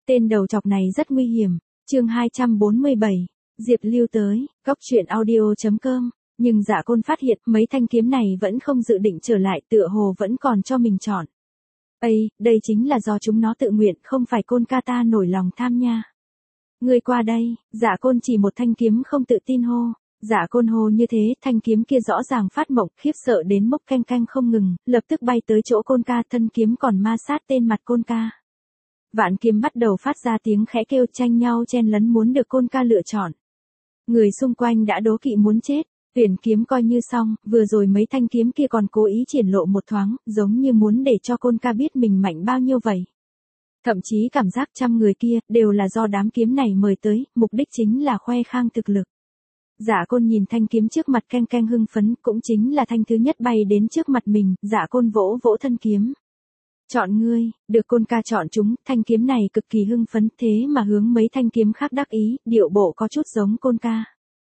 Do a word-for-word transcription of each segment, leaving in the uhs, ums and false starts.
Tên đầu chọc này rất nguy hiểm. Chương hai trăm bốn mươi bảy. Diệp Lưu tới, cóc truyện audio chấm com. Nhưng Dạ Côn phát hiện mấy thanh kiếm này vẫn không dự định trở lại, tựa hồ vẫn còn cho mình chọn. Ây, đây chính là do chúng nó tự nguyện, không phải Côn ca ta nổi lòng tham nha. Ngươi qua đây. Dạ Côn chỉ một thanh kiếm không tự tin hô. Dạ Côn hô như thế, thanh kiếm kia rõ ràng phát mộng, khiếp sợ đến mốc canh canh không ngừng, lập tức bay tới chỗ Côn ca, thân kiếm còn ma sát tên mặt Côn ca. Vạn kiếm bắt đầu phát ra tiếng khẽ kêu, tranh nhau chen lấn muốn được Côn ca lựa chọn. Người xung quanh đã đố kỵ muốn chết, tuyển kiếm coi như xong, vừa rồi mấy thanh kiếm kia còn cố ý triển lộ một thoáng, giống như muốn để cho Côn ca biết mình mạnh bao nhiêu vậy. Thậm chí cảm giác trăm người kia, đều là do đám kiếm này mời tới, mục đích chính là khoe khang thực lực. Dạ Côn nhìn thanh kiếm trước mặt canh canh hưng phấn, cũng chính là thanh thứ nhất bay đến trước mặt mình, Dạ Côn vỗ vỗ thân kiếm. Chọn ngươi. Được Côn ca chọn chúng, thanh kiếm này cực kỳ hưng phấn, thế mà hướng mấy thanh kiếm khác đắc ý, điệu bộ có chút giống Côn ca.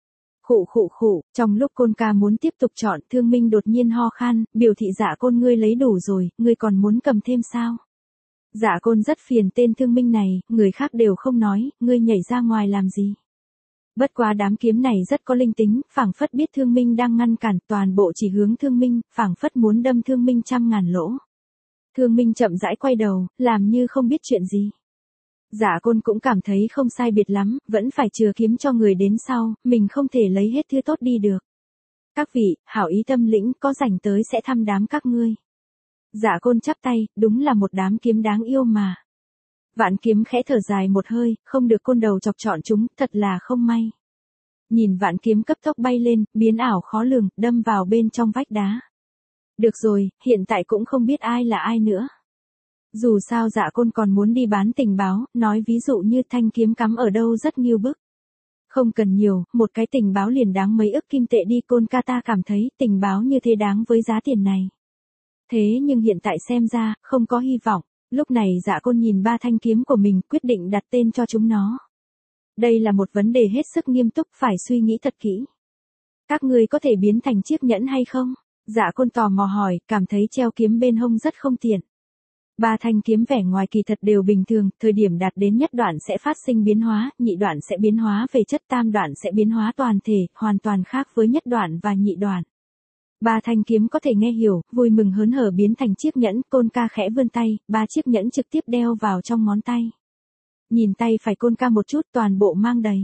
Khụ khụ khụ, trong lúc Côn ca muốn tiếp tục chọn, Thương Minh đột nhiên ho khan, biểu thị Dạ Côn ngươi lấy đủ rồi, ngươi còn muốn cầm thêm sao? Dạ Côn rất phiền tên Thương Minh này, người khác đều không nói, ngươi nhảy ra ngoài làm gì? Bất quá đám kiếm này rất có linh tính, phảng phất biết Thương Minh đang ngăn cản, toàn bộ chỉ hướng Thương Minh, phảng phất muốn đâm Thương Minh trăm ngàn lỗ. Thương Minh chậm rãi quay đầu, làm như không biết chuyện gì. Dạ Côn cũng cảm thấy không sai biệt lắm, vẫn phải chừa kiếm cho người đến sau, mình không thể lấy hết thứ tốt đi được. Các vị, hảo ý tâm lĩnh, có rảnh tới sẽ thăm đám các ngươi. Dạ Côn chắp tay, đúng là một đám kiếm đáng yêu mà. Vạn kiếm khẽ thở dài một hơi, không được Côn đầu chọc chọn chúng, thật là không may. Nhìn vạn kiếm cấp tốc bay lên, biến ảo khó lường, đâm vào bên trong vách đá. Được rồi, hiện tại cũng không biết ai là ai nữa. Dù sao Dạ Côn còn muốn đi bán tình báo, nói ví dụ như thanh kiếm cắm ở đâu rất nghiêu bức. Không cần nhiều, một cái tình báo liền đáng mấy ức kim tệ đi, Côn ca ta cảm thấy tình báo như thế đáng với giá tiền này. Thế nhưng hiện tại xem ra, không có hy vọng. Lúc này Dạ Côn nhìn ba thanh kiếm của mình, quyết định đặt tên cho chúng nó. Đây là một vấn đề hết sức nghiêm túc, phải suy nghĩ thật kỹ. Các ngươi có thể biến thành chiếc nhẫn hay không? Dạ Côn tò mò hỏi, cảm thấy treo kiếm bên hông rất không tiện. Ba thanh kiếm vẻ ngoài kỳ thật đều bình thường, thời điểm đạt đến nhất đoạn sẽ phát sinh biến hóa, nhị đoạn sẽ biến hóa về chất, tam đoạn sẽ biến hóa toàn thể, hoàn toàn khác với nhất đoạn và nhị đoạn. Ba thanh kiếm có thể nghe hiểu, vui mừng hớn hở biến thành chiếc nhẫn, Côn ca khẽ vươn tay, ba chiếc nhẫn trực tiếp đeo vào trong ngón tay. Nhìn tay phải Côn ca một chút, toàn bộ mang đầy.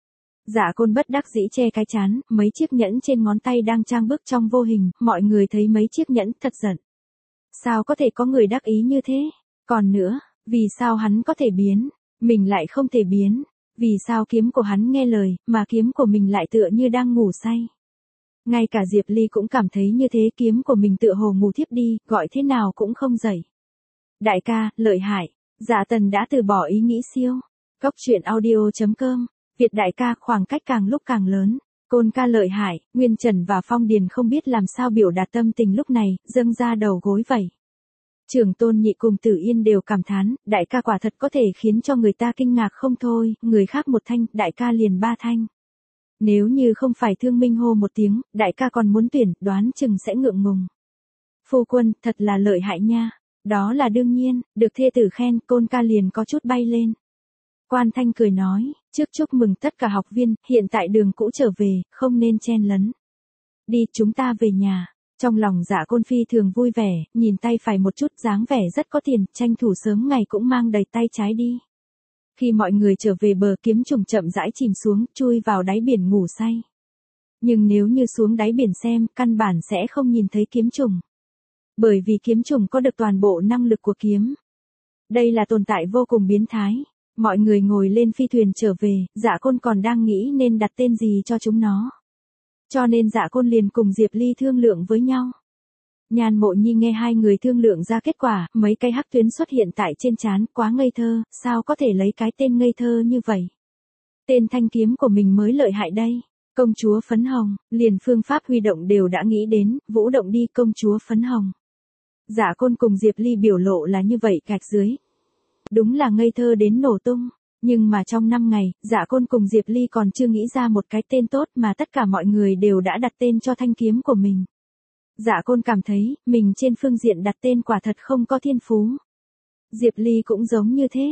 Dạ Côn bất đắc dĩ che cái chán, mấy chiếc nhẫn trên ngón tay đang trang bức trong vô hình, mọi người thấy mấy chiếc nhẫn thật giận. Sao có thể có người đắc ý như thế? Còn nữa, vì sao hắn có thể biến, mình lại không thể biến? Vì sao kiếm của hắn nghe lời, mà kiếm của mình lại tựa như đang ngủ say? Ngay cả Diệp Ly cũng cảm thấy như thế, kiếm của mình tựa hồ ngủ thiếp đi, gọi thế nào cũng không dậy. Đại ca, lợi hại. Dạ Tần đã từ bỏ ý nghĩ siêu. Cóc truyện audio chấm com. Việt đại ca, khoảng cách càng lúc càng lớn. Côn ca lợi hại, Nguyên Trần và Phong Điền không biết làm sao biểu đạt tâm tình lúc này, dâng ra đầu gối vậy. Trưởng Tôn Nhị cùng Tử Yên đều cảm thán, đại ca quả thật có thể khiến cho người ta kinh ngạc không thôi, người khác một thanh, đại ca liền ba thanh. Nếu như không phải Thương Minh hô một tiếng, đại ca còn muốn tuyển, đoán chừng sẽ ngượng ngùng. Phu quân, thật là lợi hại nha. Đó là đương nhiên, được thê tử khen, Côn ca liền có chút bay lên. Quan Thanh cười nói, trước chúc mừng tất cả học viên, hiện tại đường cũ trở về, không nên chen lấn. Đi, chúng ta về nhà. Trong lòng Dạ Côn phi thường vui vẻ, nhìn tay phải một chút, dáng vẻ rất có tiền, tranh thủ sớm ngày cũng mang đầy tay trái đi. Khi mọi người trở về bờ, kiếm trùng chậm rãi chìm xuống, chui vào đáy biển ngủ say. Nhưng nếu như xuống đáy biển xem, căn bản sẽ không nhìn thấy kiếm trùng. Bởi vì kiếm trùng có được toàn bộ năng lực của kiếm. Đây là tồn tại vô cùng biến thái. Mọi người ngồi lên phi thuyền trở về, Dạ Côn còn đang nghĩ nên đặt tên gì cho chúng nó. Cho nên Dạ Côn liền cùng Diệp Ly thương lượng với nhau. Nhan Mộ Nhi nghe hai người thương lượng ra kết quả, mấy cái hắc tuyến xuất hiện tại trên trán, quá ngây thơ, sao có thể lấy cái tên ngây thơ như vậy. Tên thanh kiếm của mình mới lợi hại đây. Công chúa phấn hồng, liền phương pháp huy động đều đã nghĩ đến, vũ động đi công chúa phấn hồng. Dạ Côn cùng Diệp Ly biểu lộ là như vậy, gạch dưới. Đúng là ngây thơ đến nổ tung, nhưng mà trong năm ngày, Dạ Côn cùng Diệp Ly còn chưa nghĩ ra một cái tên tốt mà tất cả mọi người đều đã đặt tên cho thanh kiếm của mình. Dạ Côn cảm thấy, mình trên phương diện đặt tên quả thật không có thiên phú. Diệp Ly cũng giống như thế.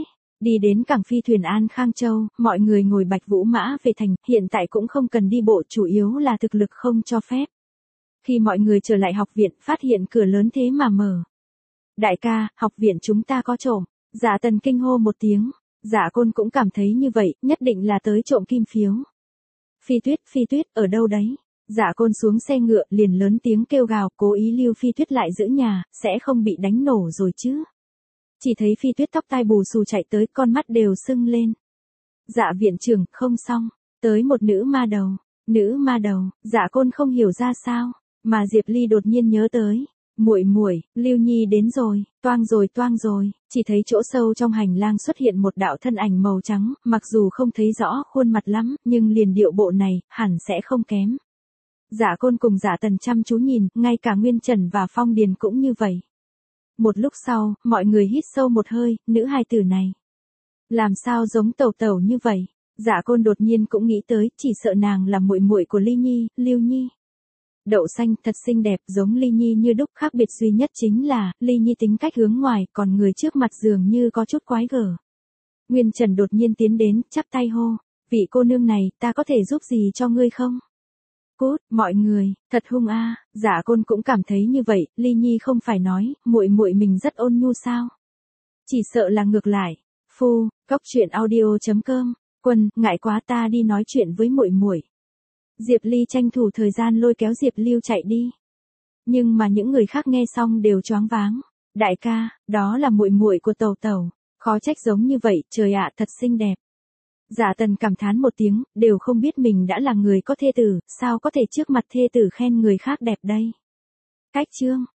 Đi đến cảng phi thuyền An Khang Châu, mọi người ngồi Bạch Vũ Mã về thành, hiện tại cũng không cần đi bộ, chủ yếu là thực lực không cho phép. Khi mọi người trở lại học viện, phát hiện cửa lớn thế mà mở. Đại ca, học viện chúng ta có trộm. Dạ Tần kinh hô một tiếng. Dạ Côn cũng cảm thấy như vậy, nhất định là tới trộm kim phiếu. Phi Tuyết, Phi Tuyết, ở đâu đấy? Dạ Côn xuống xe ngựa, liền lớn tiếng kêu gào, cố ý lưu Phi Tuyết lại giữ nhà, sẽ không bị đánh nổ rồi chứ. Chỉ thấy Phi Tuyết tóc tai bù xù chạy tới, con mắt đều sưng lên. Dạ viện trưởng, không xong, tới một nữ ma đầu. Nữ ma đầu, Dạ Côn không hiểu ra sao, mà Diệp Ly đột nhiên nhớ tới. Muội muội, Lưu Nhi đến rồi, toang rồi toang rồi, chỉ thấy chỗ sâu trong hành lang xuất hiện một đạo thân ảnh màu trắng, mặc dù không thấy rõ khuôn mặt lắm, nhưng liền điệu bộ này, hẳn sẽ không kém. Dạ Côn cùng Dạ Tần chăm chú nhìn, ngay cả Nguyên Trần và Phong Điền cũng như vậy. Một lúc sau, mọi người hít sâu một hơi, nữ hài tử này. Làm sao giống Tẩu Tẩu như vậy? Dạ Côn đột nhiên cũng nghĩ tới, chỉ sợ nàng là muội muội của Ly Nhi, Lưu Nhi. Đậu xanh thật xinh đẹp, giống Ly Nhi như đúc, khác biệt duy nhất chính là, Ly Nhi tính cách hướng ngoài, còn người trước mặt dường như có chút quái gở. Nguyên Trần đột nhiên tiến đến, chắp tay hô, vị cô nương này, ta có thể giúp gì cho ngươi không? Cút, mọi người, thật hung a. À. Dạ Côn cũng cảm thấy như vậy, Ly Nhi không phải nói, muội muội mình rất ôn nhu sao? Chỉ sợ là ngược lại. Phu, cóc truyện audio chấm com, Quân, ngại quá ta đi nói chuyện với muội muội. Diệp Ly tranh thủ thời gian lôi kéo Diệp Lưu chạy đi. Nhưng mà những người khác nghe xong đều choáng váng. Đại ca, đó là muội muội của Tẩu Tẩu, khó trách giống như vậy, trời ạ, thật xinh đẹp. Dạ Tần cảm thán một tiếng, đều không biết mình đã là người có thê tử, sao có thể trước mặt thê tử khen người khác đẹp đây. Cách chương